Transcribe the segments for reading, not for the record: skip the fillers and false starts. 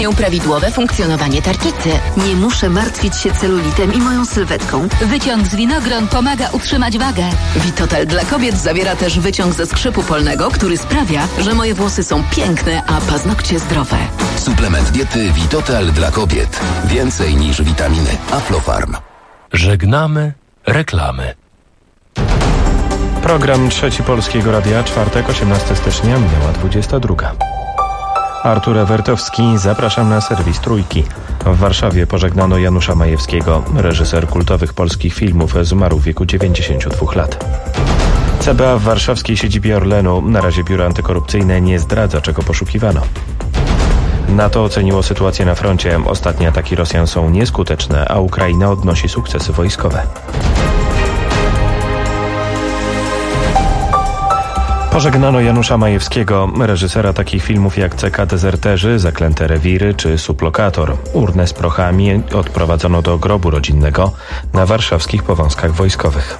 zapewnią prawidłowe funkcjonowanie tarczycy. Nie muszę martwić się celulitem i moją sylwetką. Wyciąg z winogron pomaga utrzymać wagę. Vitotal dla kobiet zawiera też wyciąg ze skrzypu polnego, który sprawia, że moje włosy są piękne, a paznokcie zdrowe. Suplement diety Vitotal dla kobiet. Więcej niż witaminy. Aflofarm. Żegnamy reklamy. Program Trzeci Polskiego Radia, czwartek, 18 stycznia, minęła 22. Artur Ewertowski, zapraszam na serwis Trójki. W Warszawie pożegnano Janusza Majewskiego. Reżyser kultowych polskich filmów zmarł w wieku 92 lat. CBA w warszawskiej siedzibie Orlenu. Na razie biuro antykorupcyjne nie zdradza, czego poszukiwano. NATO oceniło sytuację na froncie. Ostatnie ataki Rosjan są nieskuteczne, a Ukraina odnosi sukcesy wojskowe. Pożegnano Janusza Majewskiego, reżysera takich filmów jak CK Dezerterzy, Zaklęte rewiry czy Suplokator. Urnę z prochami odprowadzono do grobu rodzinnego na warszawskich Powązkach Wojskowych.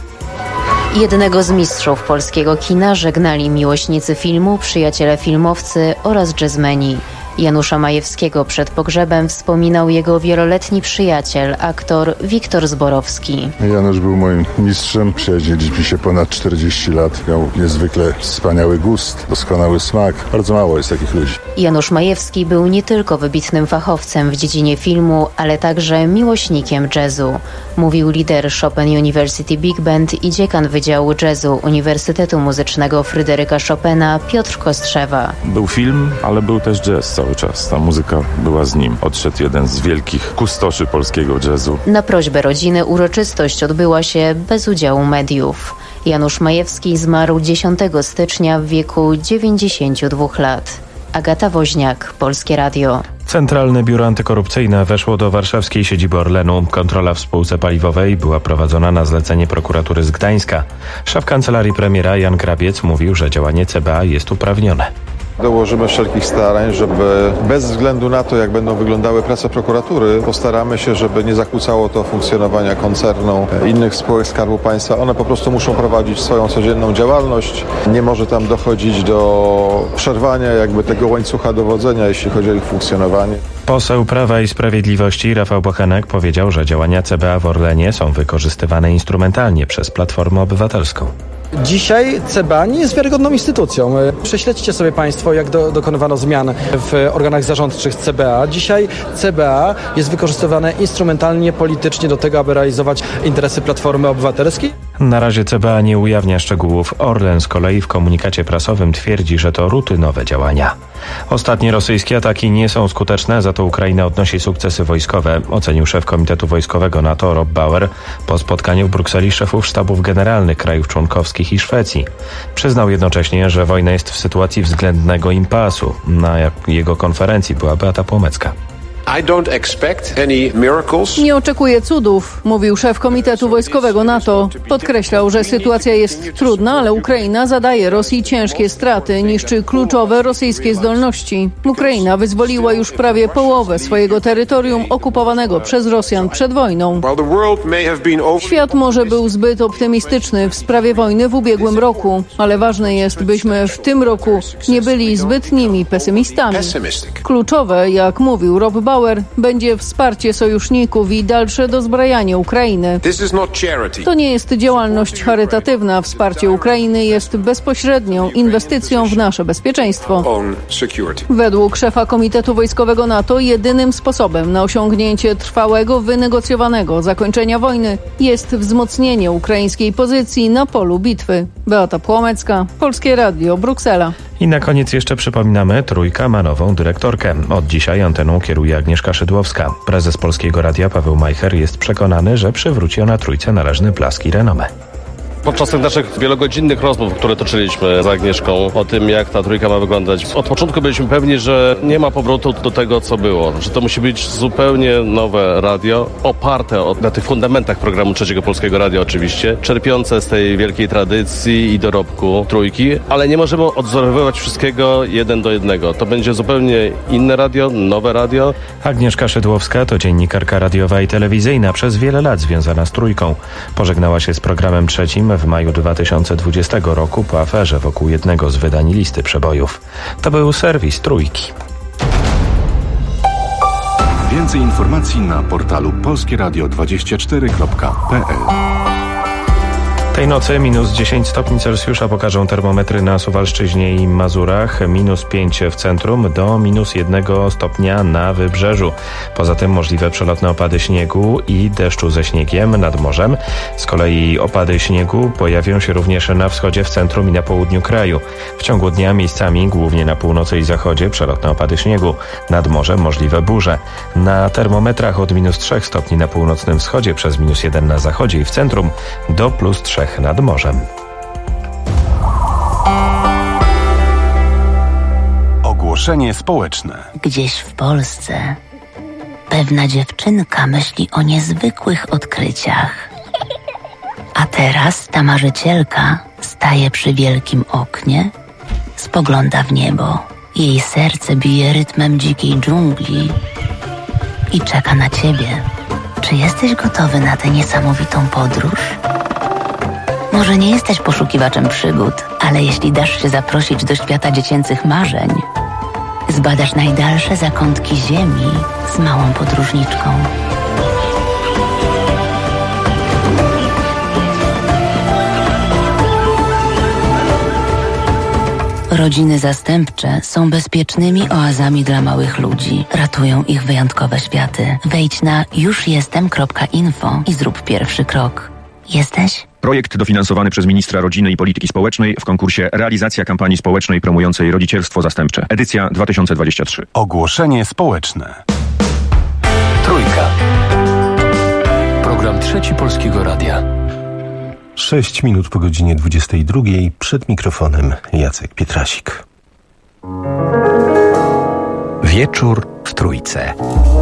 Jednego z mistrzów polskiego kina żegnali miłośnicy filmu, przyjaciele filmowcy oraz jazzmeni. Janusza Majewskiego przed pogrzebem wspominał jego wieloletni przyjaciel, aktor Wiktor Zborowski. Janusz był moim mistrzem, przyjaźniliśmy się ponad 40 lat. Miał niezwykle wspaniały gust, doskonały smak. Bardzo mało jest takich ludzi. Janusz Majewski był nie tylko wybitnym fachowcem w dziedzinie filmu, ale także miłośnikiem jazzu. Mówił lider Chopin University Big Band i dziekan Wydziału Jazzu Uniwersytetu Muzycznego Fryderyka Chopina Piotr Kostrzewa. Był film, ale był też jazz cały czas. Ta muzyka była z nim. Odszedł jeden z wielkich kustoszy polskiego jazzu. Na prośbę rodziny uroczystość odbyła się bez udziału mediów. Janusz Majewski zmarł 10 stycznia w wieku 92 lat. Agata Woźniak, Polskie Radio. Centralne Biuro Antykorupcyjne weszło do warszawskiej siedziby Orlenu. Kontrola w spółce paliwowej była prowadzona na zlecenie prokuratury z Gdańska. Szef kancelarii premiera Jan Grabiec mówił, że działanie CBA jest uprawnione. Dołożymy wszelkich starań, żeby bez względu na to, jak będą wyglądały prace prokuratury, postaramy się, żeby nie zakłócało to funkcjonowania koncernu, innych spółek Skarbu Państwa. One po prostu muszą prowadzić swoją codzienną działalność. Nie może tam dochodzić do przerwania jakby tego łańcucha dowodzenia, jeśli chodzi o ich funkcjonowanie. Poseł Prawa i Sprawiedliwości Rafał Bochenek powiedział, że działania CBA w Orlenie są wykorzystywane instrumentalnie przez Platformę Obywatelską. Dzisiaj CBA nie jest wiarygodną instytucją. Prześledźcie sobie Państwo, jak dokonywano zmian w organach zarządczych CBA. Dzisiaj CBA jest wykorzystywane instrumentalnie, politycznie do tego, aby realizować interesy Platformy Obywatelskiej. Na razie CBA nie ujawnia szczegółów. Orlen z kolei w komunikacie prasowym twierdzi, że to rutynowe działania. Ostatnie rosyjskie ataki nie są skuteczne, za to Ukraina odnosi sukcesy wojskowe, ocenił szef Komitetu Wojskowego NATO Rob Bauer po spotkaniu w Brukseli szefów sztabów generalnych krajów członkowskich i Szwecji. Przyznał jednocześnie, że wojna jest w sytuacji względnego impasu. Na jego konferencji była Beata Płomecka. Nie oczekuję cudów, mówił szef Komitetu Wojskowego NATO. Podkreślał, że sytuacja jest trudna, ale Ukraina zadaje Rosji ciężkie straty, niszczy kluczowe rosyjskie zdolności. Ukraina wyzwoliła już prawie połowę swojego terytorium okupowanego przez Rosjan przed wojną. Świat może był zbyt optymistyczny w sprawie wojny w ubiegłym roku, ale ważne jest, byśmy w tym roku nie byli zbytnimi pesymistami. Kluczowe, jak mówił Rob Bauer, będzie wsparcie sojuszników i dalsze dozbrajanie Ukrainy. To nie jest działalność charytatywna. Wsparcie Ukrainy jest bezpośrednią inwestycją w nasze bezpieczeństwo. Według szefa Komitetu Wojskowego NATO jedynym sposobem na osiągnięcie trwałego, wynegocjowanego zakończenia wojny jest wzmocnienie ukraińskiej pozycji na polu bitwy. Beata Płomecka, Polskie Radio, Bruksela. I na koniec jeszcze przypominamy, Trójka ma nową dyrektorkę. Od dzisiaj anteną kieruje Agnieszka Szydłowska. Prezes Polskiego Radia Paweł Majcher jest przekonany, że przywróci ona Trójce należny blask i renomę. Podczas tych naszych wielogodzinnych rozmów, które toczyliśmy z Agnieszką o tym, jak ta trójka ma wyglądać, od początku byliśmy pewni, że nie ma powrotu do tego, co było. Że to musi być zupełnie nowe radio, oparte na tych fundamentach programu Trzeciego Polskiego Radia oczywiście, czerpiące z tej wielkiej tradycji i dorobku trójki, ale nie możemy odwzorowywać wszystkiego 1 do 1. To będzie zupełnie inne radio, nowe radio. Agnieszka Szydłowska to dziennikarka radiowa i telewizyjna, przez wiele lat związana z Trójką. Pożegnała się z programem Trzecim w maju 2020 roku po aferze wokół jednego z wydań listy przebojów. To był serwis Trójki. Więcej informacji na portalu polskieradio24.pl. Tej nocy minus 10 stopni Celsjusza pokażą termometry na Suwalszczyźnie i Mazurach, minus 5 w centrum do minus 1 stopnia na wybrzeżu. Poza tym możliwe przelotne opady śniegu i deszczu ze śniegiem nad morzem. Z kolei opady śniegu pojawią się również na wschodzie, w centrum i na południu kraju. W ciągu dnia miejscami, głównie na północy i zachodzie, przelotne opady śniegu. Nad morzem możliwe burze. Na termometrach od minus 3 stopni na północnym wschodzie, przez minus 1 na zachodzie i w centrum do plus 3 nad morzem. Ogłoszenie społeczne. Gdzieś w Polsce pewna dziewczynka myśli o niezwykłych odkryciach. A teraz ta marzycielka staje przy wielkim oknie, spogląda w niebo. Jej serce bije rytmem dzikiej dżungli i czeka na ciebie. Czy jesteś gotowy na tę niesamowitą podróż? Może nie jesteś poszukiwaczem przygód, ale jeśli dasz się zaprosić do świata dziecięcych marzeń, zbadasz najdalsze zakątki ziemi z małą podróżniczką. Rodziny zastępcze są bezpiecznymi oazami dla małych ludzi. Ratują ich wyjątkowe światy. Wejdź na jużjestem.info i zrób pierwszy krok. Jesteś? Projekt dofinansowany przez ministra rodziny i polityki społecznej w konkursie Realizacja kampanii społecznej promującej rodzicielstwo zastępcze. Edycja 2023. Ogłoszenie społeczne. Trójka. Program Trzeci Polskiego Radia. 6 minut po godzinie 22. Przed mikrofonem Jacek Pietrasik. Wieczór w Trójce.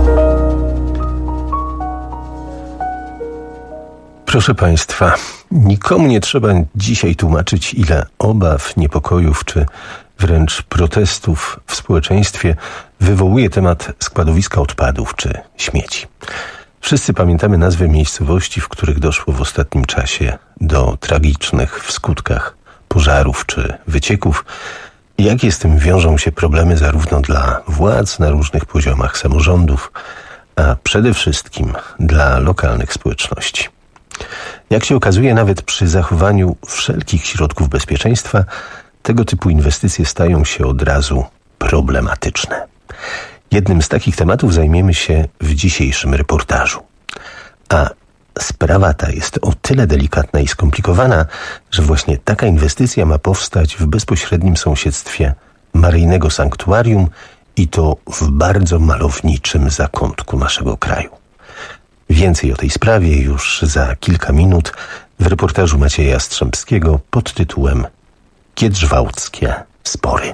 Proszę Państwa, nikomu nie trzeba dzisiaj tłumaczyć, ile obaw, niepokojów czy wręcz protestów w społeczeństwie wywołuje temat składowiska odpadów czy śmieci. Wszyscy pamiętamy nazwy miejscowości, w których doszło w ostatnim czasie do tragicznych w skutkach pożarów czy wycieków. Jakie z tym wiążą się problemy zarówno dla władz na różnych poziomach samorządów, a przede wszystkim dla lokalnych społeczności. Jak się okazuje, nawet przy zachowaniu wszelkich środków bezpieczeństwa, tego typu inwestycje stają się od razu problematyczne. Jednym z takich tematów zajmiemy się w dzisiejszym reportażu. A sprawa ta jest o tyle delikatna i skomplikowana, że właśnie taka inwestycja ma powstać w bezpośrednim sąsiedztwie maryjnego sanktuarium i to w bardzo malowniczym zakątku naszego kraju. Więcej o tej sprawie już za kilka minut w reportażu Macieja Jastrzębskiego pod tytułem Giedrzwałdzkie spory.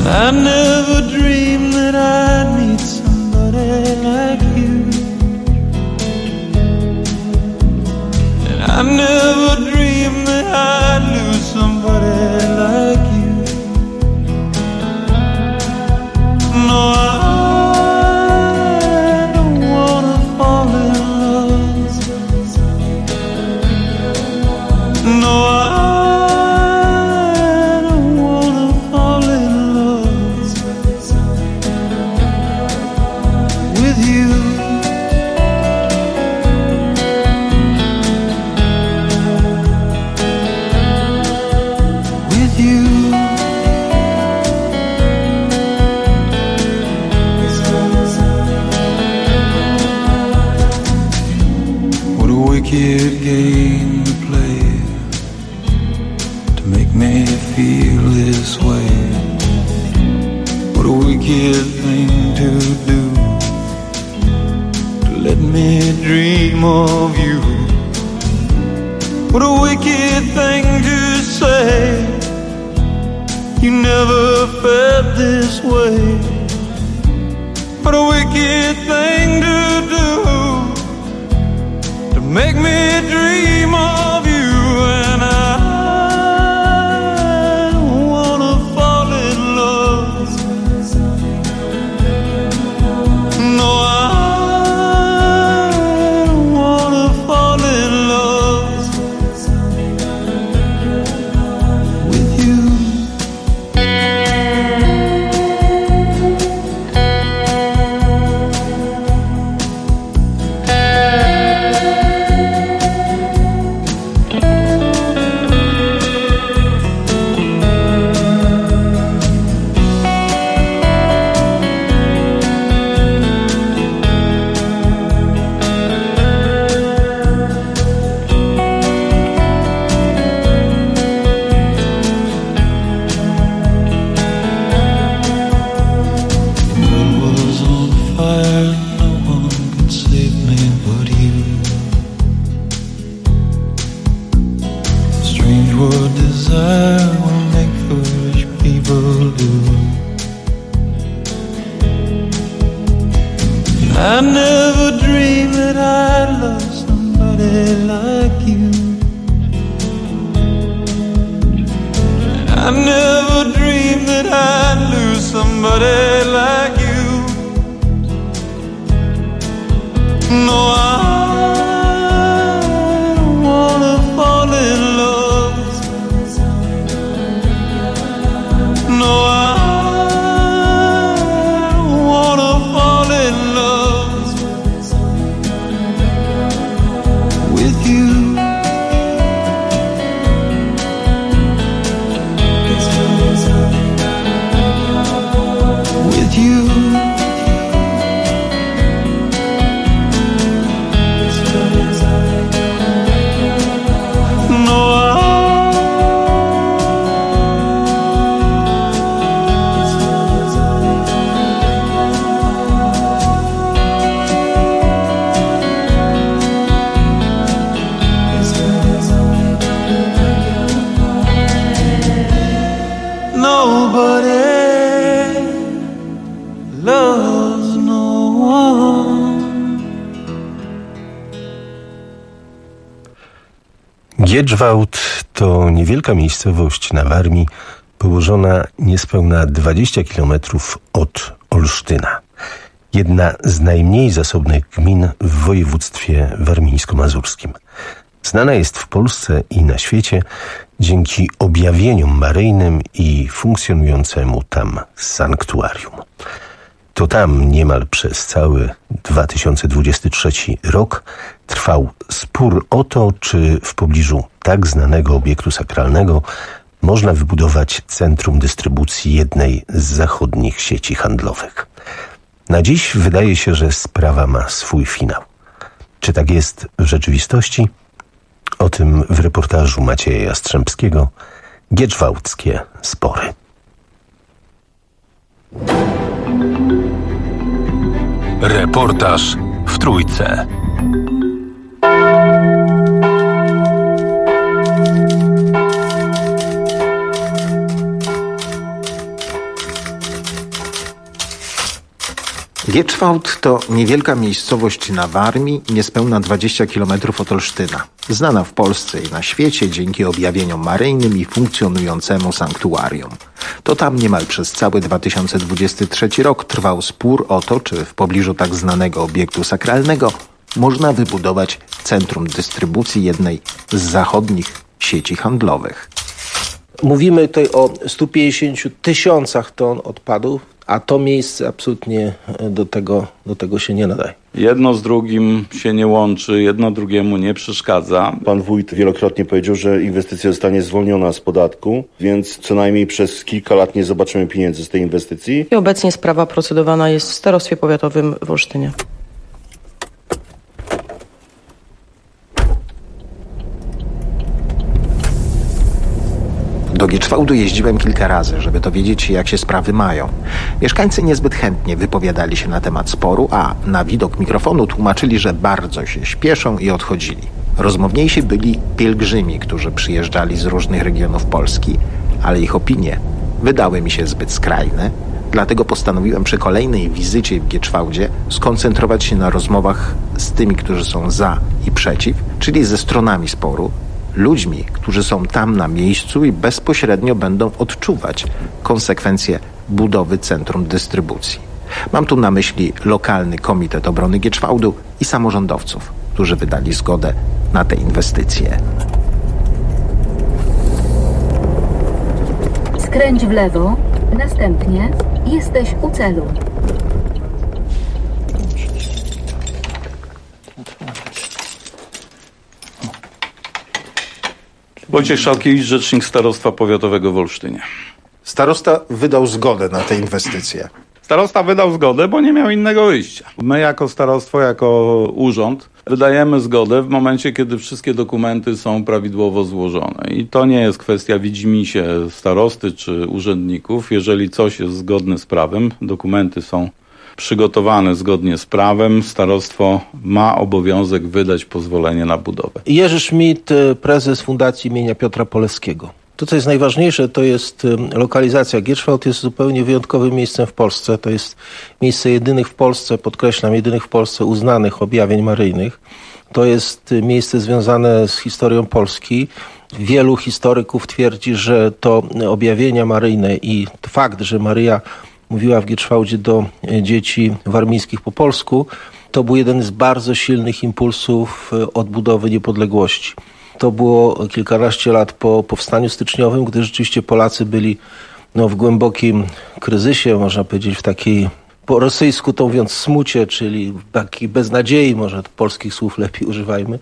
I never dreamed that I'd meet somebody like you. And I never dreamed that I'd lose somebody like you. No, I don't wanna fall in love. No, wicked game to play to make me feel this way. What a wicked thing to do, to let me dream of you. What a wicked thing to say, you never felt this way. What a wicked thing to do, make me dream of you. And I don't wanna fall in love. No, I don't wanna fall in love with you. I never dreamed that I'd love somebody like you. I never dreamed that I'd lose somebody like you. No, I don't wanna fall in love. No, I don't wanna fall in love with you. With you. Giedżwałd to niewielka miejscowość na Warmii, położona niespełna 20 km od Olsztyna. Jedna z najmniej zasobnych gmin w województwie warmińsko-mazurskim. Znana jest w Polsce i na świecie dzięki objawieniom maryjnym i funkcjonującemu tam sanktuarium. To tam niemal przez cały 2023 rok trwał spór o to, czy w pobliżu tak znanego obiektu sakralnego można wybudować centrum dystrybucji jednej z zachodnich sieci handlowych. Na dziś wydaje się, że sprawa ma swój finał. Czy tak jest w rzeczywistości? O tym w reportażu Macieja Jastrzębskiego Giedżwałdzkie spory. Reportaż w Trójce. Gieczwałd to niewielka miejscowość na Warmii, niespełna 20 km od Olsztyna. Znana w Polsce i na świecie dzięki objawieniom maryjnym i funkcjonującemu sanktuarium. To tam niemal przez cały 2023 rok trwał spór o to, czy w pobliżu tak znanego obiektu sakralnego można wybudować centrum dystrybucji jednej z zachodnich sieci handlowych. Mówimy tutaj o 150 tysiącach ton odpadów, a to miejsce absolutnie do tego się nie nadaje. Jedno z drugim się nie łączy, jedno drugiemu nie przeszkadza. Pan wójt wielokrotnie powiedział, że inwestycja zostanie zwolniona z podatku, więc co najmniej przez kilka lat nie zobaczymy pieniędzy z tej inwestycji. I obecnie sprawa procedowana jest w starostwie powiatowym w Olsztynie. Do Gieczwałdu jeździłem kilka razy, żeby dowiedzieć się, jak się sprawy mają. Mieszkańcy niezbyt chętnie wypowiadali się na temat sporu, a na widok mikrofonu tłumaczyli, że bardzo się śpieszą i odchodzili. Rozmowniejsi byli pielgrzymi, którzy przyjeżdżali z różnych regionów Polski, ale ich opinie wydały mi się zbyt skrajne, dlatego postanowiłem przy kolejnej wizycie w Gieczwałdzie skoncentrować się na rozmowach z tymi, którzy są za i przeciw, czyli ze stronami sporu, ludźmi, którzy są tam na miejscu i bezpośrednio będą odczuwać konsekwencje budowy centrum dystrybucji. Mam tu na myśli lokalny Komitet Obrony Gieczwałdu i samorządowców, którzy wydali zgodę na te inwestycje. Skręć w lewo, następnie jesteś u celu. Wojciech Szalkiewicz, rzecznik Starostwa Powiatowego w Olsztynie. Starosta wydał zgodę na te inwestycje. Starosta wydał zgodę, bo nie miał innego wyjścia. My jako starostwo, jako urząd wydajemy zgodę w momencie, kiedy wszystkie dokumenty są prawidłowo złożone. I to nie jest kwestia widzimisię starosty czy urzędników. Jeżeli coś jest zgodne z prawem, dokumenty są przygotowane zgodnie z prawem, starostwo ma obowiązek wydać pozwolenie na budowę. Jerzy Schmidt, prezes Fundacji imienia Piotra Polewskiego. To, co jest najważniejsze, to jest lokalizacja. Gieczwałd jest zupełnie wyjątkowym miejscem w Polsce. To jest miejsce jedynych w Polsce, podkreślam, jedynych w Polsce uznanych objawień maryjnych. To jest miejsce związane z historią Polski. Wielu historyków twierdzi, że to objawienia maryjne i fakt, że Maryja mówiła w Gieczwałdzie do dzieci warmińskich po polsku, to był jeden z bardzo silnych impulsów odbudowy niepodległości. To było kilkanaście lat po powstaniu styczniowym, gdy rzeczywiście Polacy byli w głębokim kryzysie, można powiedzieć w takiej, po rosyjsku to mówiąc, smucie, czyli w takiej beznadziei, może polskich słów lepiej używajmy.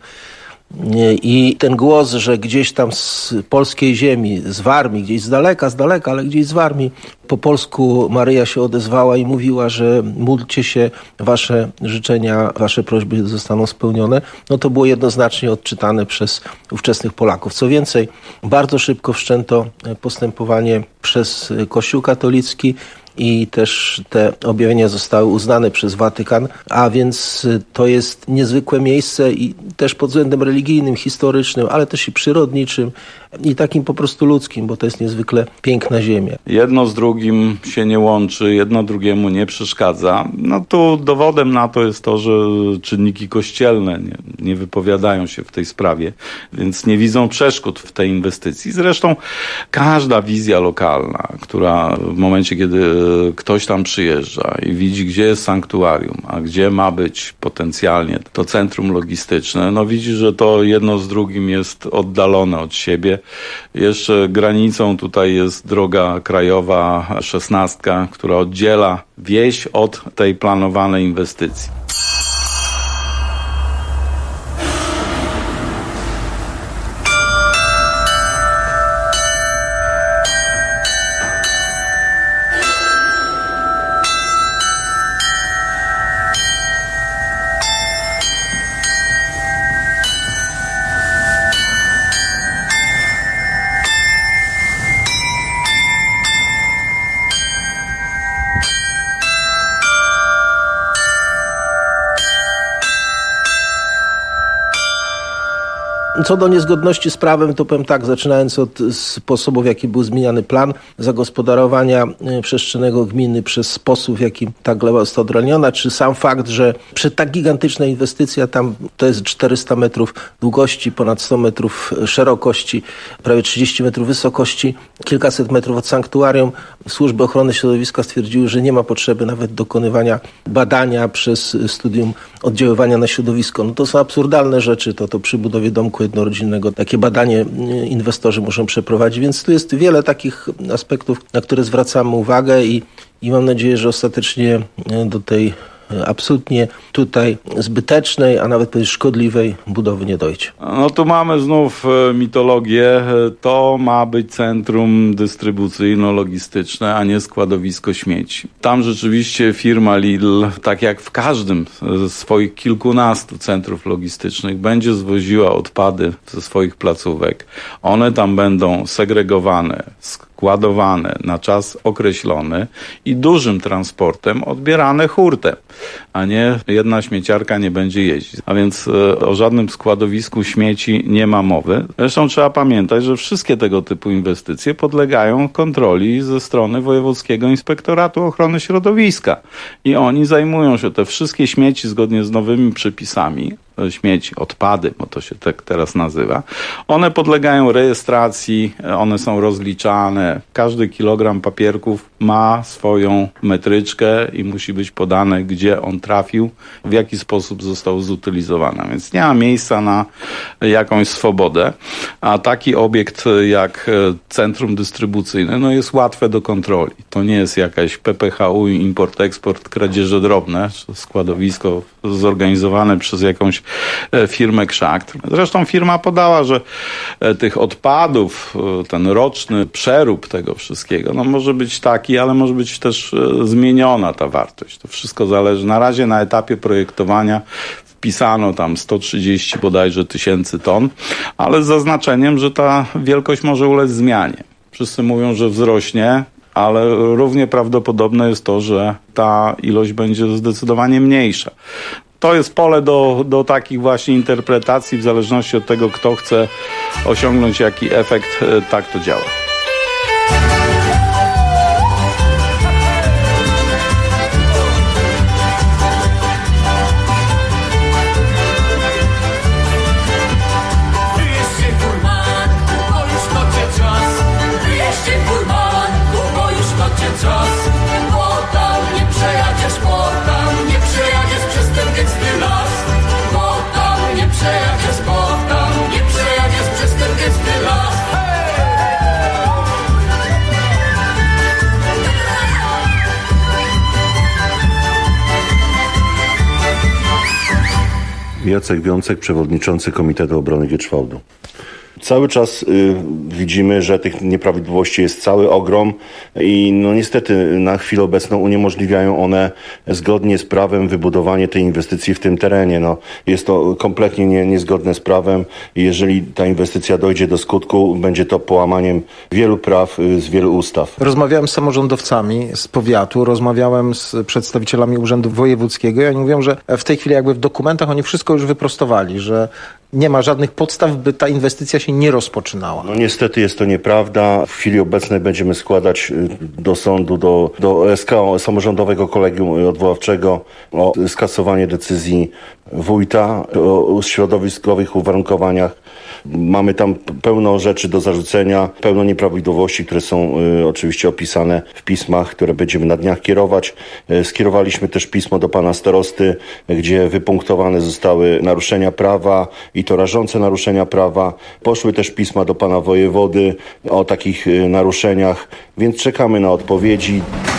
I ten głos, że gdzieś tam z polskiej ziemi, z Warmii, gdzieś z daleka, ale gdzieś z Warmii, po polsku Maryja się odezwała i mówiła, że módlcie się, wasze życzenia, wasze prośby zostaną spełnione, no to było jednoznacznie odczytane przez ówczesnych Polaków. Co więcej, bardzo szybko wszczęto postępowanie przez Kościół katolicki i też te objawienia zostały uznane przez Watykan, a więc to jest niezwykłe miejsce i też pod względem religijnym, historycznym, ale też i przyrodniczym i takim po prostu ludzkim, bo to jest niezwykle piękna ziemia. Jedno z drugim się nie łączy, jedno drugiemu nie przeszkadza. No tu dowodem na to jest to, że czynniki kościelne nie wypowiadają się w tej sprawie, więc nie widzą przeszkód w tej inwestycji. Zresztą każda wizja lokalna, która w momencie, kiedy ktoś tam przyjeżdża i widzi, gdzie jest sanktuarium, a gdzie ma być potencjalnie to centrum logistyczne, no widzi, że to jedno z drugim jest oddalone od siebie. Jeszcze granicą tutaj jest droga krajowa 16, która oddziela wieś od tej planowanej inwestycji. Co do niezgodności z prawem, to powiem tak, zaczynając od sposobu, w jaki był zmieniany plan zagospodarowania przestrzennego gminy, przez sposób, w jaki ta gleba została odrolniona, czy sam fakt, że przy tak gigantycznej inwestycji, tam to jest 400 metrów długości, ponad 100 metrów szerokości, prawie 30 metrów wysokości, kilkaset metrów od sanktuarium, służby ochrony środowiska stwierdziły, że nie ma potrzeby nawet dokonywania badania przez studium oddziaływania na środowisko. No to są absurdalne rzeczy, to przy budowie domku jednorodzinnego takie badanie inwestorzy muszą przeprowadzić, więc tu jest wiele takich aspektów, na które zwracamy uwagę i mam nadzieję, że ostatecznie do tej absolutnie tutaj zbytecznej, a nawet szkodliwej budowy nie dojdzie. No tu mamy znów mitologię. To ma być centrum dystrybucyjno-logistyczne, a nie składowisko śmieci. Tam rzeczywiście firma Lidl, tak jak w każdym ze swoich kilkunastu centrów logistycznych, będzie zwoziła odpady ze swoich placówek. One tam będą segregowane, składowane na czas określony i dużym transportem odbierane hurtem, a nie jedna śmieciarka nie będzie jeździć. A więc o żadnym składowisku śmieci nie ma mowy. Zresztą trzeba pamiętać, że wszystkie tego typu inwestycje podlegają kontroli ze strony Wojewódzkiego Inspektoratu Ochrony Środowiska i oni zajmują się te wszystkie śmieci zgodnie z nowymi przepisami, śmieci, odpady, bo to się tak teraz nazywa. One podlegają rejestracji, one są rozliczane. Każdy kilogram papierków ma swoją metryczkę i musi być podane, gdzie on trafił, w jaki sposób został zutylizowany. Więc nie ma miejsca na jakąś swobodę, a taki obiekt jak centrum dystrybucyjne jest łatwe do kontroli. To nie jest jakaś PPHU, import-eksport, kradzieże drobne, składowisko zorganizowane przez jakąś firmę krzak. Zresztą firma podała, że tych odpadów, ten roczny przerób tego wszystkiego, może być taki, ale może być też zmieniona ta wartość. To wszystko zależy. Na razie na etapie projektowania wpisano tam 130 bodajże tysięcy ton, ale z zaznaczeniem, że ta wielkość może ulec zmianie. Wszyscy mówią, że wzrośnie, ale równie prawdopodobne jest to, że ta ilość będzie zdecydowanie mniejsza. To jest pole do takich właśnie interpretacji, w zależności od tego, kto chce osiągnąć jaki efekt, tak to działa. Jacek Wiącek, przewodniczący Komitetu Obrony Gierczwałdu. Cały czas widzimy, że tych nieprawidłowości jest cały ogrom i niestety na chwilę obecną uniemożliwiają one zgodnie z prawem wybudowanie tej inwestycji w tym terenie. Jest to kompletnie niezgodne z prawem i jeżeli ta inwestycja dojdzie do skutku, będzie to połamaniem wielu praw z wielu ustaw. Rozmawiałem z samorządowcami z powiatu, rozmawiałem z przedstawicielami Urzędu Wojewódzkiego i oni mówią, że w tej chwili jakby w dokumentach oni wszystko już wyprostowali, że nie ma żadnych podstaw, by ta inwestycja się nie rozpoczynała. Niestety jest to nieprawda. W chwili obecnej będziemy składać do sądu, do SKO, Samorządowego Kolegium Odwoławczego, o skasowanie decyzji wójta o środowiskowych uwarunkowaniach. Mamy tam pełno rzeczy do zarzucenia, pełno nieprawidłowości, które są oczywiście opisane w pismach, które będziemy na dniach kierować. Skierowaliśmy też pismo do pana starosty, gdzie wypunktowane zostały naruszenia prawa i to rażące naruszenia prawa. Poszły też pisma do pana wojewody o takich naruszeniach, więc czekamy na odpowiedzi.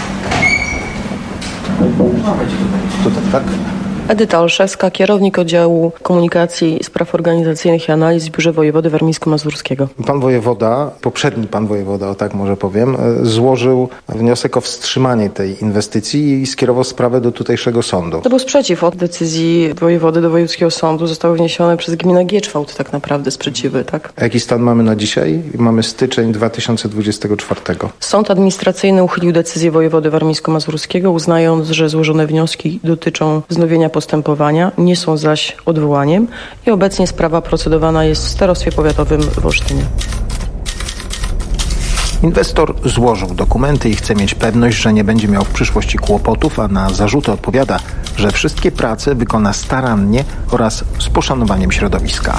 Tutaj, tak? Edyta Olszewska, kierownik oddziału komunikacji, spraw organizacyjnych i analiz w Biurze Wojewody Warmińsko-Mazurskiego. Pan wojewoda, poprzedni pan wojewoda, o tak może powiem, złożył wniosek o wstrzymanie tej inwestycji i skierował sprawę do tutejszego sądu. To był sprzeciw od decyzji wojewody do wojewódzkiego sądu. Zostały wniesione przez gminę Gierczwałd tak naprawdę sprzeciwy, tak? A jaki stan mamy na dzisiaj? Mamy styczeń 2024. Sąd administracyjny uchylił decyzję wojewody warmińsko-mazurskiego, uznając, że złożone wnioski dotyczą wznowienia postępowania, nie są zaś odwołaniem i obecnie sprawa procedowana jest w Starostwie Powiatowym w Olsztynie. Inwestor złożył dokumenty i chce mieć pewność, że nie będzie miał w przyszłości kłopotów, a na zarzuty odpowiada, że wszystkie prace wykona starannie oraz z poszanowaniem środowiska.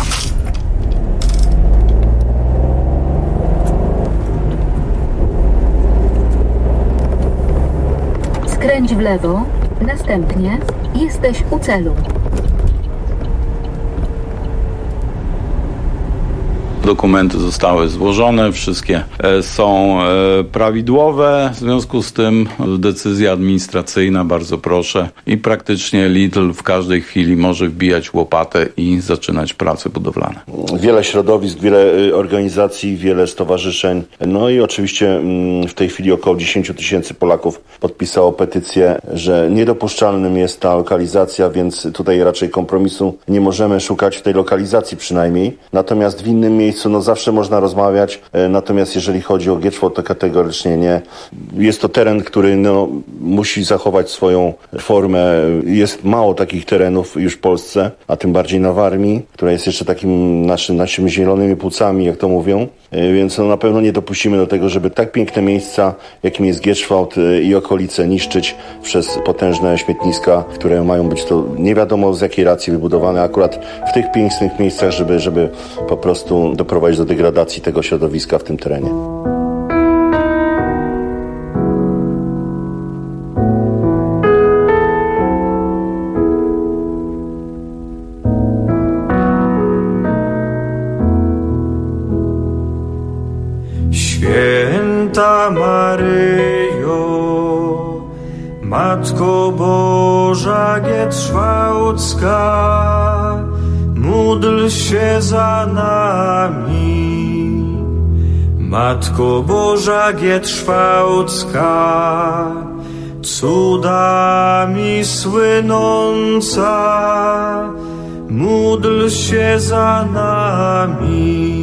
Skręć w lewo, następnie jesteś u celu. Dokumenty zostały złożone, wszystkie są prawidłowe, w związku z tym decyzja administracyjna, bardzo proszę, i praktycznie Lidl w każdej chwili może wbijać łopatę i zaczynać prace budowlane. Wiele środowisk, wiele organizacji, wiele stowarzyszeń, no i oczywiście w tej chwili około 10 000 Polaków podpisało petycję, że niedopuszczalnym jest ta lokalizacja, więc tutaj raczej kompromisu nie możemy szukać w tej lokalizacji przynajmniej. Natomiast w innym miejscu zawsze można rozmawiać, natomiast jeżeli chodzi o Gieczwałt, to kategorycznie nie. Jest to teren, który musi zachować swoją formę. Jest mało takich terenów już w Polsce, a tym bardziej na Warmii, która jest jeszcze takim naszymi zielonymi płucami, jak to mówią. Więc na pewno nie dopuścimy do tego, żeby tak piękne miejsca, jakim jest Gieczwałt i okolice, niszczyć przez potężne śmietniska, które mają być to nie wiadomo z jakiej racji wybudowane akurat w tych pięknych miejscach, żeby po prostu doprowadzić do degradacji tego środowiska w tym terenie. Święta Maryjo, Matko Boża Gietrzwałcka, módl się za nami. Matko Boża Gietrzwałcka, cudami słynąca, módl się za nami.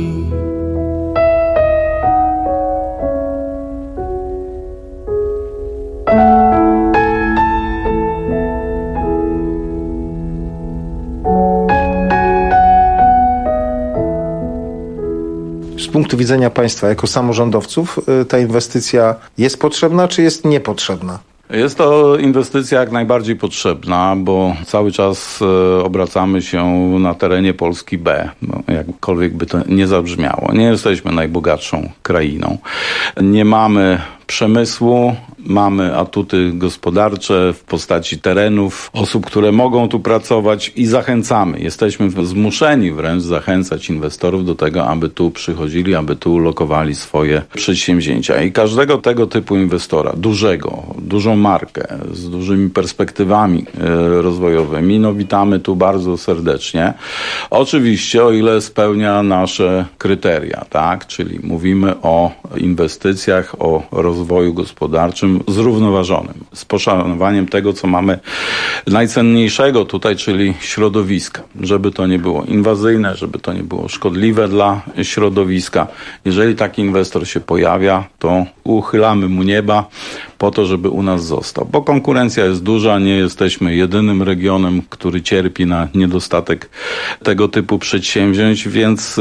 Z punktu widzenia państwa jako samorządowców ta inwestycja jest potrzebna, czy jest niepotrzebna? Jest to inwestycja jak najbardziej potrzebna, bo cały czas obracamy się na terenie Polski B, jakkolwiek by to nie zabrzmiało. Nie jesteśmy najbogatszą krainą. Nie mamy przemysłu, mamy atuty gospodarcze w postaci terenów, osób, które mogą tu pracować i zachęcamy. Jesteśmy zmuszeni wręcz zachęcać inwestorów do tego, aby tu przychodzili, aby tu lokowali swoje przedsięwzięcia. I każdego tego typu inwestora, dużą markę, z dużymi perspektywami rozwojowymi, witamy tu bardzo serdecznie. Oczywiście, o ile spełnia nasze kryteria, tak? Czyli mówimy o inwestycjach, o rozwoju gospodarczym zrównoważonym, z poszanowaniem tego, co mamy najcenniejszego tutaj, czyli środowiska. Żeby to nie było inwazyjne, żeby to nie było szkodliwe dla środowiska. Jeżeli taki inwestor się pojawia, to uchylamy mu nieba po to, żeby u nas został. Bo konkurencja jest duża, nie jesteśmy jedynym regionem, który cierpi na niedostatek tego typu przedsięwzięć, więc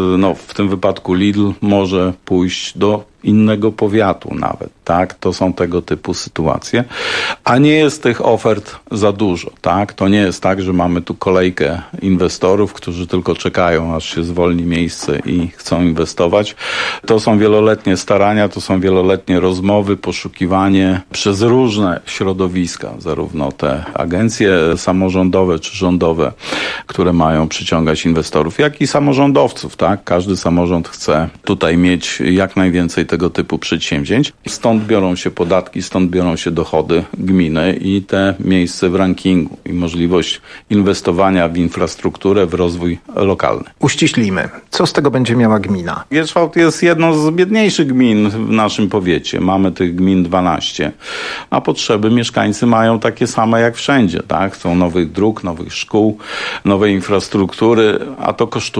w tym wypadku Lidl może pójść do innego powiatu nawet, tak? To są tego typu sytuacje, a nie jest tych ofert za dużo, tak? To nie jest tak, że mamy tu kolejkę inwestorów, którzy tylko czekają, aż się zwolni miejsce i chcą inwestować. To są wieloletnie starania, to są wieloletnie rozmowy, poszukiwanie przez różne środowiska, zarówno te agencje samorządowe czy rządowe, które mają przyciągać inwestorów, jak i samorządowców, tak? Każdy samorząd chce tutaj mieć jak najwięcej tego typu przedsięwzięć. Stąd biorą się podatki, stąd biorą się dochody gminy i te miejsce w rankingu i możliwość inwestowania w infrastrukturę, w rozwój lokalny. Uściślimy. Co z tego będzie miała gmina? Gieczwałt jest jedną z biedniejszych gmin w naszym powiecie. Mamy tych gmin 12, a potrzeby mieszkańcy mają takie same jak wszędzie, tak? Chcą nowych dróg, nowych szkół, nowej infrastruktury, a to kosztuje.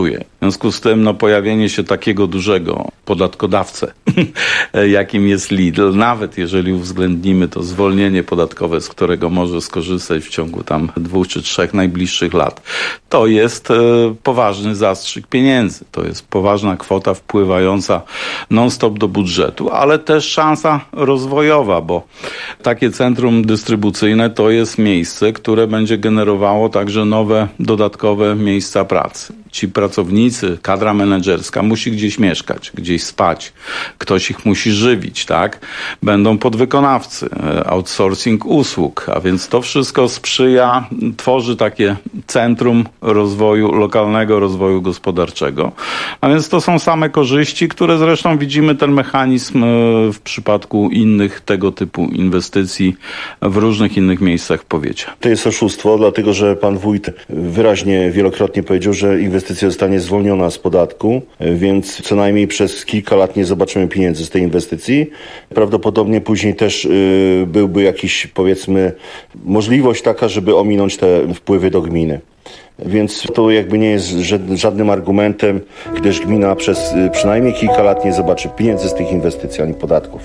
związku z tym pojawienie się takiego dużego podatkodawcę, jakim jest Lidl, nawet jeżeli uwzględnimy to zwolnienie podatkowe, z którego może skorzystać w ciągu tam 2 czy 3 najbliższych lat, to jest poważny zastrzyk pieniędzy. To jest poważna kwota wpływająca non-stop do budżetu, ale też szansa rozwojowa, bo takie centrum dystrybucyjne to jest miejsce, które będzie generowało także nowe, dodatkowe miejsca pracy. Ci pracownicy, kadra menedżerska musi gdzieś mieszkać, gdzieś spać, ktoś ich musi żywić, tak? Będą podwykonawcy, outsourcing usług, a więc to wszystko sprzyja, tworzy takie centrum rozwoju, lokalnego rozwoju gospodarczego. A więc to są same korzyści, które zresztą widzimy ten mechanizm w przypadku innych tego typu inwestycji w różnych innych miejscach w powiecie. To jest oszustwo, dlatego że pan wójt wyraźnie wielokrotnie powiedział, że inwestycja zostanie zwolniona z podatku, więc co najmniej przez kilka lat nie zobaczymy pieniędzy z tej inwestycji. Prawdopodobnie później też byłby jakiś, powiedzmy, możliwość taka, żeby ominąć te wpływy do gminy. Więc to jakby nie jest żadnym argumentem, gdyż gmina przez przynajmniej kilka lat nie zobaczy pieniędzy z tych inwestycji ani podatków.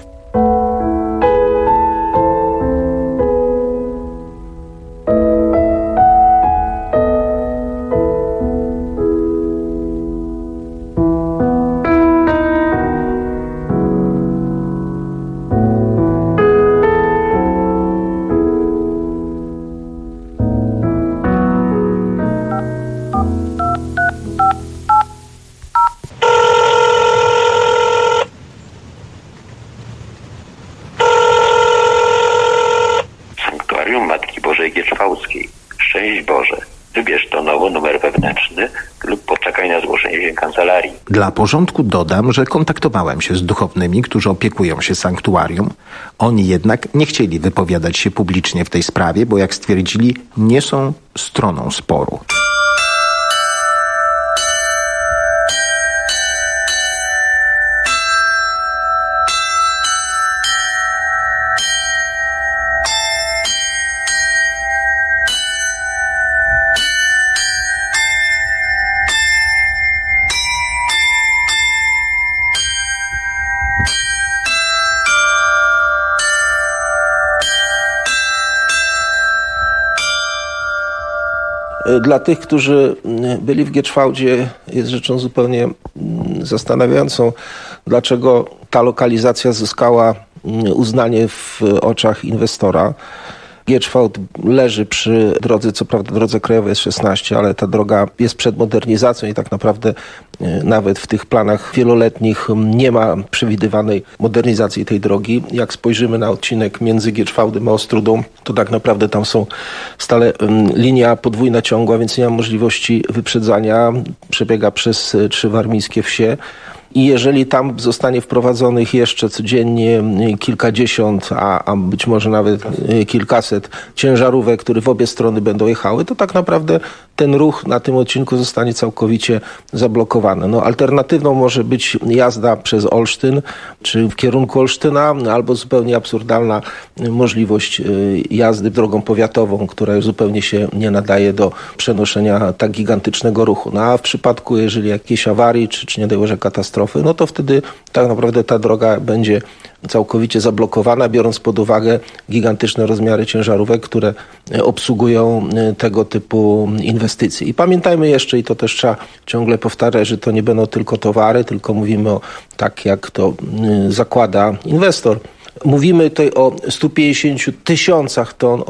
Szczęść Boże. Wybierz tonowo numer wewnętrzny lub poczekaj na zgłoszenie się kancelarii. Dla porządku dodam, że kontaktowałem się z duchownymi, którzy opiekują się sanktuarium. Oni jednak nie chcieli wypowiadać się publicznie w tej sprawie, bo jak stwierdzili, nie są stroną sporu. Dla tych, którzy byli w Gierczwałdzie, jest rzeczą zupełnie zastanawiającą, dlaczego ta lokalizacja zyskała uznanie w oczach inwestora. Gierczwałd leży przy drodze, co prawda drodze krajowej jest 16, ale ta droga jest przed modernizacją i tak naprawdę nawet w tych planach wieloletnich nie ma przewidywanej modernizacji tej drogi. Jak spojrzymy na odcinek między Gierczwałdem a Ostrudą, to tak naprawdę tam są stale linia podwójna ciągła, więc nie ma możliwości wyprzedzania. Przebiega przez 3 warmińskie wsie. I jeżeli tam zostanie wprowadzonych jeszcze codziennie kilkadziesiąt, a być może nawet kilkaset ciężarówek, które w obie strony będą jechały, to tak naprawdę ten ruch na tym odcinku zostanie całkowicie zablokowany. No, alternatywną może być jazda przez Olsztyn, czy w kierunku Olsztyna, albo zupełnie absurdalna możliwość jazdy drogą powiatową, która już zupełnie się nie nadaje do przenoszenia tak gigantycznego ruchu. No, a w przypadku, jeżeli jakiejś awarii, czy nie daj Boże katastrofy, no to wtedy tak naprawdę ta droga będzie całkowicie zablokowana, biorąc pod uwagę gigantyczne rozmiary ciężarówek, które obsługują tego typu inwestycje. I pamiętajmy jeszcze, i to też trzeba ciągle powtarzać, że to nie będą tylko towary, tylko mówimy o, tak jak to zakłada inwestor, mówimy tutaj o 150 tysiącach ton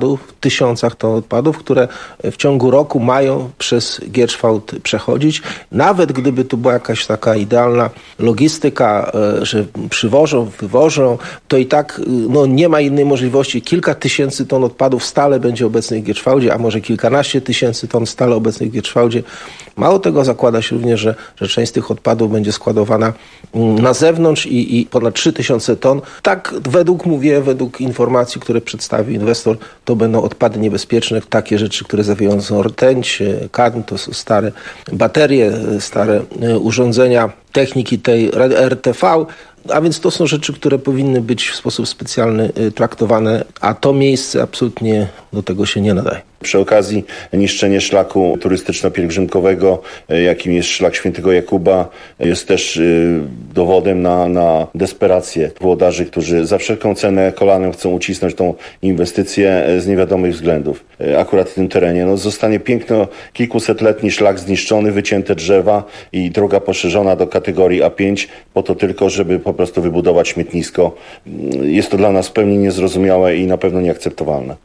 odpadów, które w ciągu roku mają przez Gierczwałd przechodzić. Nawet gdyby tu była jakaś taka idealna logistyka, że przywożą, wywożą, to i tak nie ma innej możliwości. Kilka tysięcy ton odpadów stale będzie obecnych w Gierczwałdzie, a może kilkanaście tysięcy ton stale obecnych w Gierczwałdzie. Mało tego, zakłada się również, że część z tych odpadów będzie składowana na zewnątrz i ponad 3000 ton. Tak według informacji, które przedstawił inwestor, to będą odpady niebezpieczne, takie rzeczy, które zawierające rtęć, kadm, to są stare baterie, stare urządzenia techniki tej RTV. A więc to są rzeczy, które powinny być w sposób specjalny traktowane, a to miejsce absolutnie do tego się nie nadaje. Przy okazji niszczenie szlaku turystyczno-pielgrzymkowego, jakim jest szlak Świętego Jakuba, jest też dowodem na desperację włodarzy, którzy za wszelką cenę kolanem chcą ucisnąć tą inwestycję z niewiadomych względów. Akurat w tym terenie zostanie piękno kilkusetletni szlak zniszczony, wycięte drzewa i droga poszerzona do kategorii A5 po to tylko, żeby po prostu wybudować śmietnisko. Jest to dla nas w pełni niezrozumiałe i na pewno nieakceptowalne.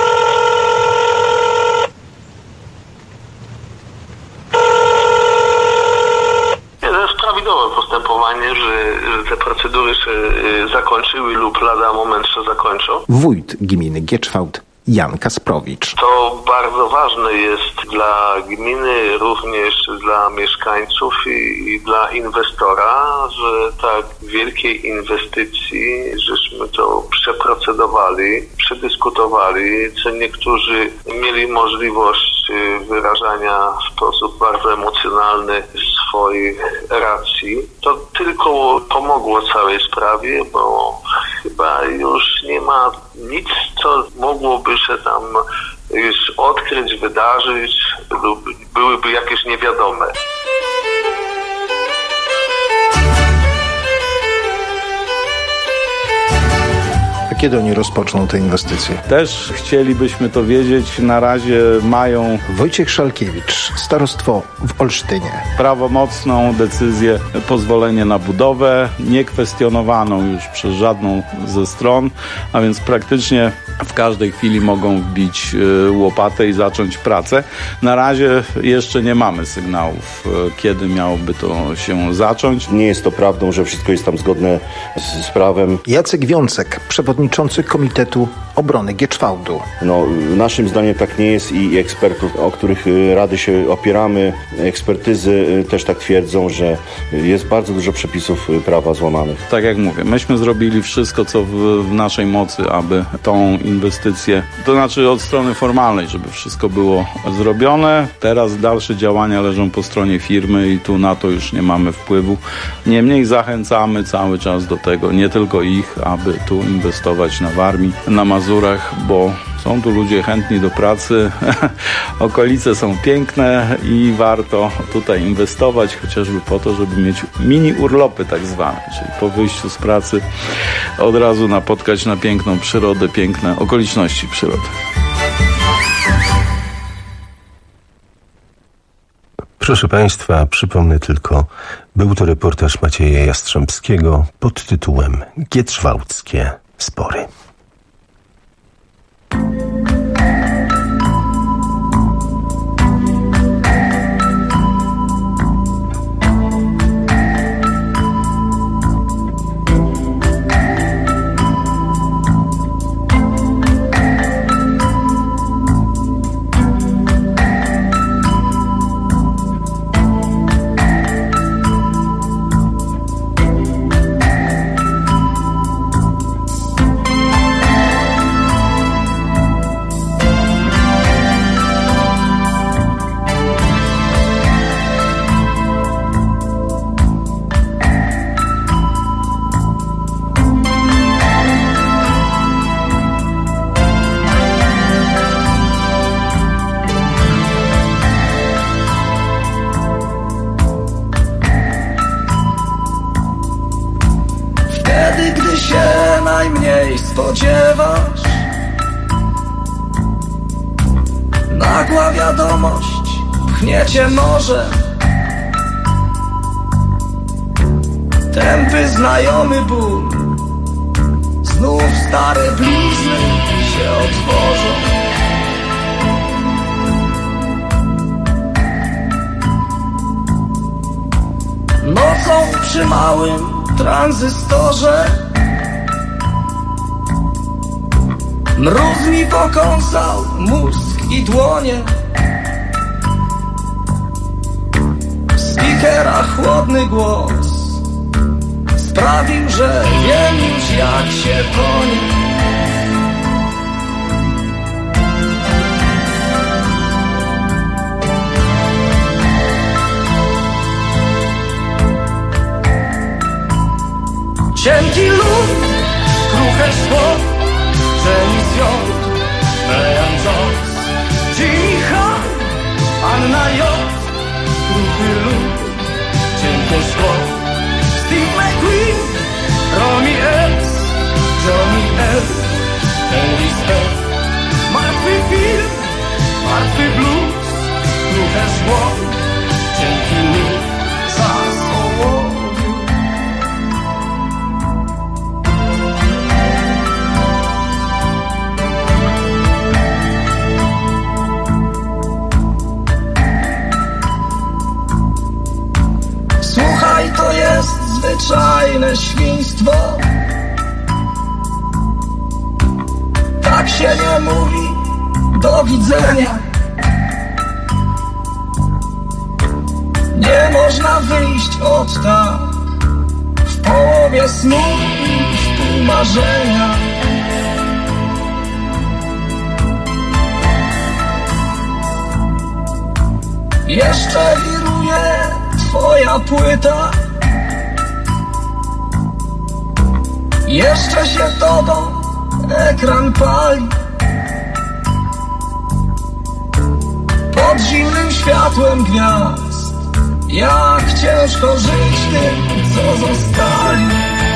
Postępowanie, że te procedury się zakończyły lub lada moment się zakończą. Wójt gminy Gieczwałd Jan Kasprowicz. To bardzo ważne jest dla gminy, również dla mieszkańców i dla inwestora, że tak wielkiej inwestycji, żeśmy to przeprocedowali, przedyskutowali, co niektórzy mieli możliwość wyrażania w sposób bardzo emocjonalny swoich racji. To tylko pomogło całej sprawie, bo chyba już nie ma nic, co mogłoby się tam już odkryć, wydarzyć lub byłyby jakieś niewiadome. Kiedy oni rozpoczną te inwestycje? Też chcielibyśmy to wiedzieć. Na razie mają Wojciech Szalkiewicz, starostwo w Olsztynie. Prawomocną decyzję, pozwolenie na budowę, niekwestionowaną już przez żadną ze stron, a więc praktycznie w każdej chwili mogą wbić łopatę i zacząć pracę. Na razie jeszcze nie mamy sygnałów, kiedy miałoby to się zacząć. Nie jest to prawdą, że wszystko jest tam zgodne z prawem. Jacek Wiącek, przewodniczący Komitetu Obrony Gieczwałdu. Naszym zdaniem tak nie jest i ekspertów, o których rady się opieramy, ekspertyzy też tak twierdzą, że jest bardzo dużo przepisów prawa złamanych. Tak jak mówię, myśmy zrobili wszystko, co w naszej mocy, aby tą inwestycję, to znaczy od strony formalnej, żeby wszystko było zrobione. Teraz dalsze działania leżą po stronie firmy i tu na to już nie mamy wpływu. Niemniej zachęcamy cały czas do tego, nie tylko ich, aby tu inwestować na Warmii, na Mazurach, bo są tu ludzie chętni do pracy, okolice są piękne i warto tutaj inwestować, chociażby po to, żeby mieć mini urlopy tak zwane, czyli po wyjściu z pracy od razu napotkać na piękną przyrodę, piękne okoliczności przyrody. Proszę Państwa, przypomnę tylko, był to reportaż Macieja Jastrzębskiego pod tytułem Gieczwałdzkie spory. Spodziewasz, nagła wiadomość pchnie cię może, tępy znajomy ból, znów stare blizny się otworzą. Nocą przy małym tranzystorze mróz mi pokąsał mózg i dłonie. W speakerach chłodny głos sprawił, że wiem już jak się tonie. trochę szło, Denis J, Brian Jones, Jimmy Hahn, Anna J, Ruchy lub cienkie szkło, Steve McQueen, Romy S, Johnny L, Elvis F, martwy film, martwy blues, trochę szło, cienki lód, czas ołowiu. Słuchaj, to jest zwyczajne świństwo. Tak się nie mówi, do widzenia. Nie można wyjść od tak w połowie snu i w pół marzenia. Jeszcze wiruje twoja płyta, jeszcze się tobą ekran pali. Pod zimnym światłem gwiazd, jak ciężko żyć tym, co zostali.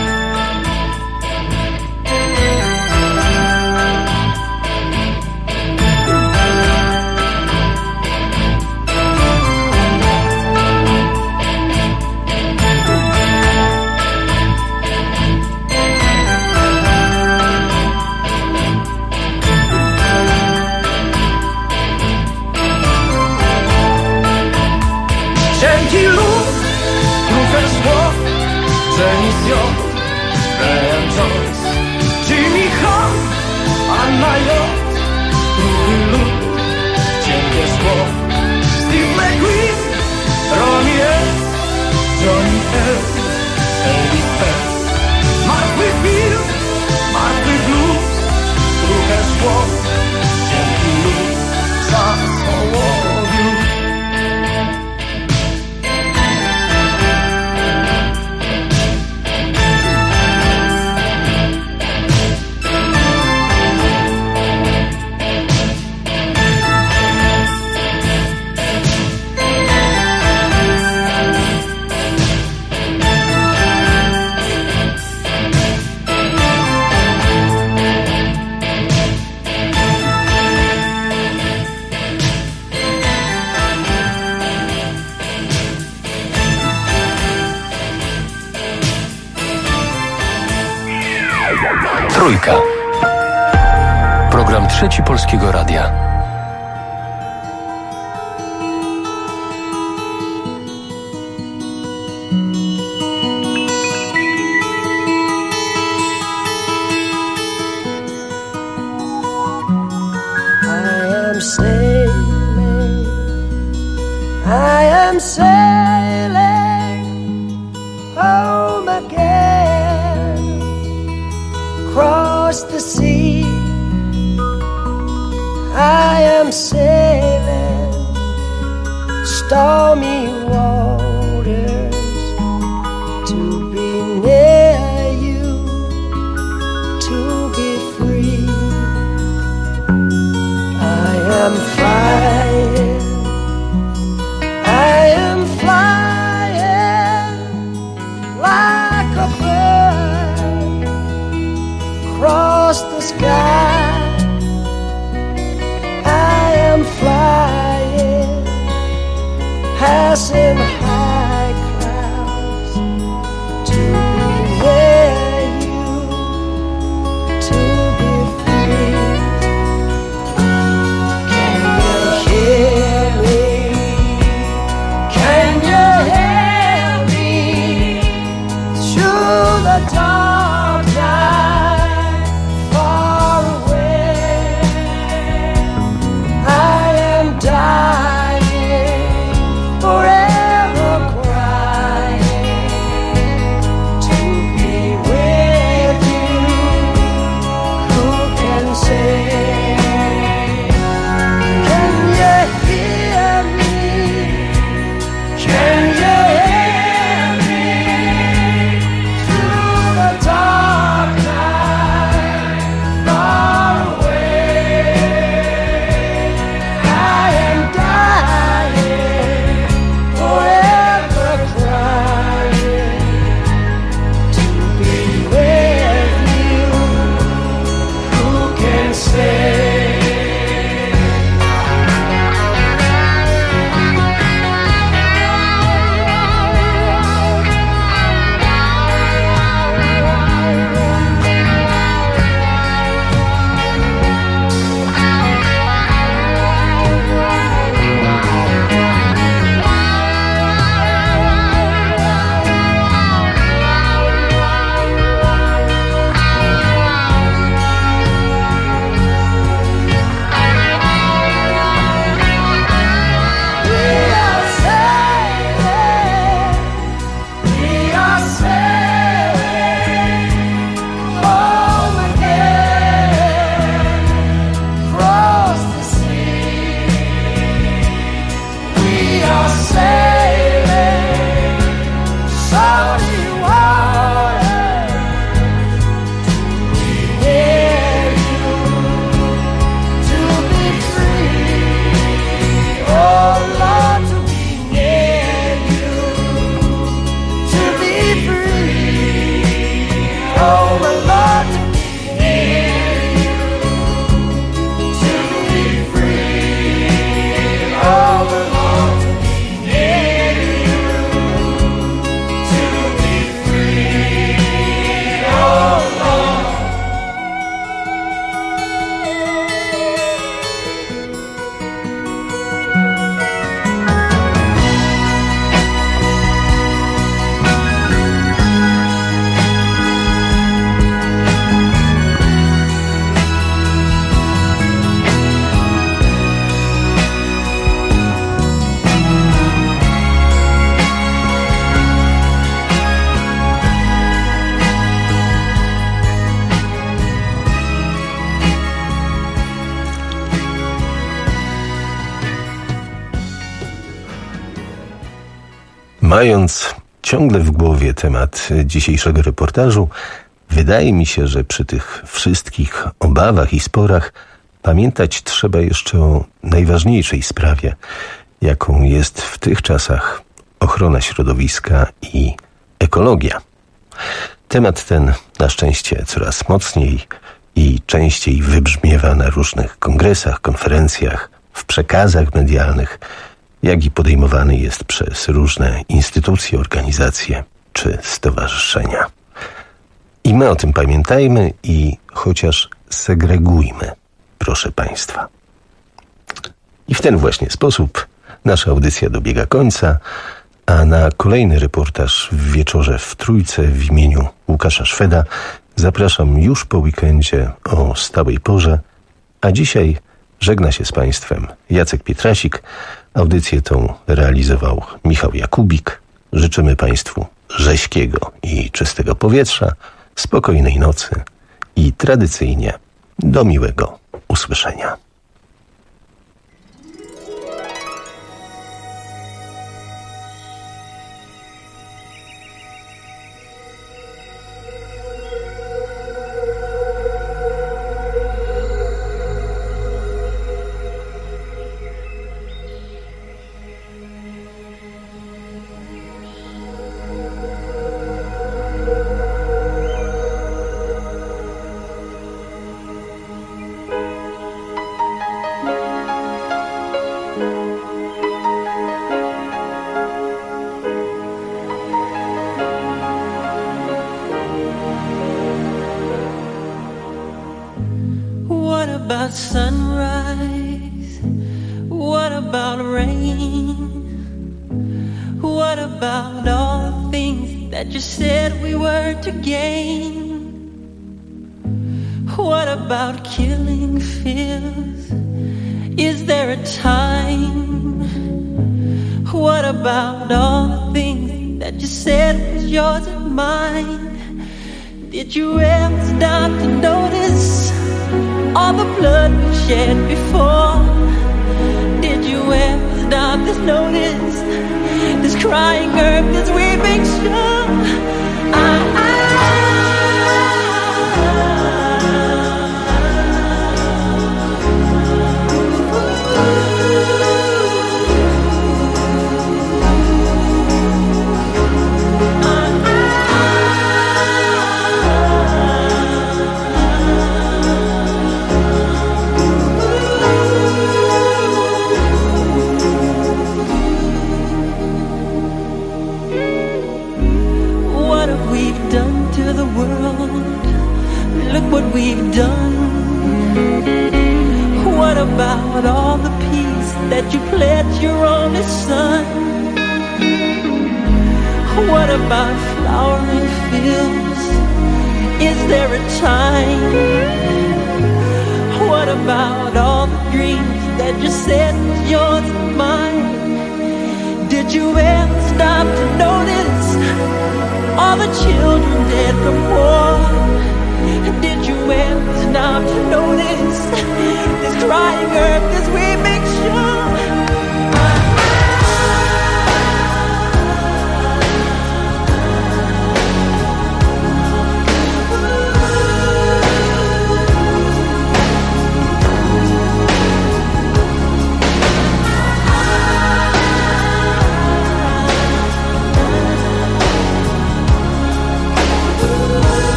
Cienki lód, trochę szło, Denis J, Brian Jones, Jimmy Hahn, Anna J, Ruchy lód, cienkie szkło, Steve McQueen, Romy S, Johnny L, Elvis F, martwy film, martwy blues, trochę szkło, cienki lód, czas ołowiu. Trójka. Program Trzeci Polskiego Radia. I am sailing home again, across the sea. I am sailing stormy waters to be near you, to be free. I am flying, I am flying like a bird across the sky. I am flying, passing high clouds to be near you, to be free. Can you hear me? Can you hear me through the dark night, far away? I am dying forever Mając ciągle w głowie temat dzisiejszego reportażu, wydaje mi się, że przy tych wszystkich obawach i sporach pamiętać trzeba jeszcze o najważniejszej sprawie, jaką jest w tych czasach ochrona środowiska i ekologia. Temat ten na szczęście coraz mocniej i częściej wybrzmiewa na różnych kongresach, konferencjach, w przekazach medialnych, jak i podejmowany jest przez różne instytucje, organizacje czy stowarzyszenia. I my o tym pamiętajmy i chociaż segregujmy, proszę Państwa. I w ten właśnie sposób nasza audycja dobiega końca, a na kolejny reportaż w wieczorze w Trójce w imieniu Łukasza Szweda zapraszam już po weekendzie o stałej porze, a dzisiaj żegna się z Państwem Jacek Pietrasik. Audycję tą realizował Michał Jakubik. Życzymy Państwu rześkiego i czystego powietrza, spokojnej nocy i tradycyjnie do miłego usłyszenia. Sunrise, what about rain? What about all the things that you said we were to gain? What about killing fears? Is there a time? What about all the things that you said was yours and mine? Did you ever stop to notice all the blood we've shed before? Did you ever stop to notice this crying earth, this weeping shore? Look what we've done. What about all the peace that you pledged your only son? What about flowering fields? Is there a time? What about all the dreams that you said was yours and mine? Did you ever stop to notice all the children dead from war? Did you ever stop to notice this crying earth, this weeping shore?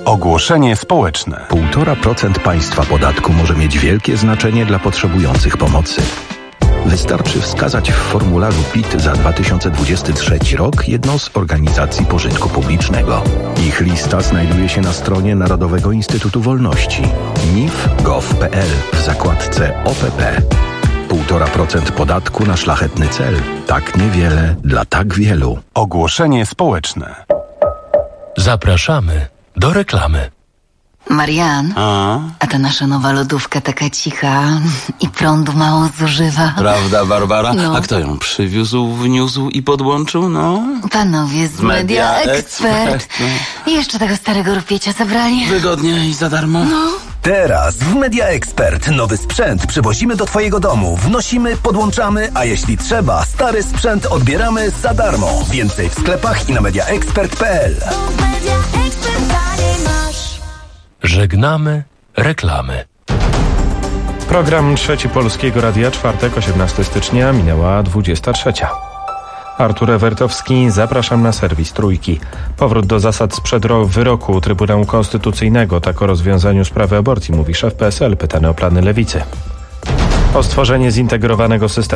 Ogłoszenie społeczne. 1,5% państwa podatku może mieć wielkie znaczenie dla potrzebujących pomocy. Wystarczy wskazać w formularzu PIT za 2023 rok jedną z organizacji pożytku publicznego. Ich lista znajduje się na stronie Narodowego Instytutu Wolności nif.gov.pl w zakładce OPP. 1,5% podatku na szlachetny cel. Tak niewiele dla tak wielu. Ogłoszenie społeczne. Zapraszamy do reklamy. Marian, a ta nasza nowa lodówka taka cicha i prądu mało zużywa. Prawda, Barbara? No. A kto ją przywiózł, wniósł i podłączył, no? Panowie z Media Expert. No. I jeszcze tego starego rupiecia zabrali. Wygodnie i za darmo. No. Teraz w Media Expert nowy sprzęt przywozimy do Twojego domu. Wnosimy, podłączamy, a jeśli trzeba, stary sprzęt odbieramy za darmo. Więcej w sklepach i na mediaexpert.pl. Żegnamy reklamy. Program Trzeci Polskiego Radia, czwartek, 18 stycznia, minęła 23. Artur Ewertowski, zapraszam na serwis Trójki. Powrót do zasad sprzed wyroku Trybunału Konstytucyjnego. Tak o rozwiązaniu sprawy aborcji mówi szef PSL, pytany o plany Lewicy. O stworzenie zintegrowanego systemu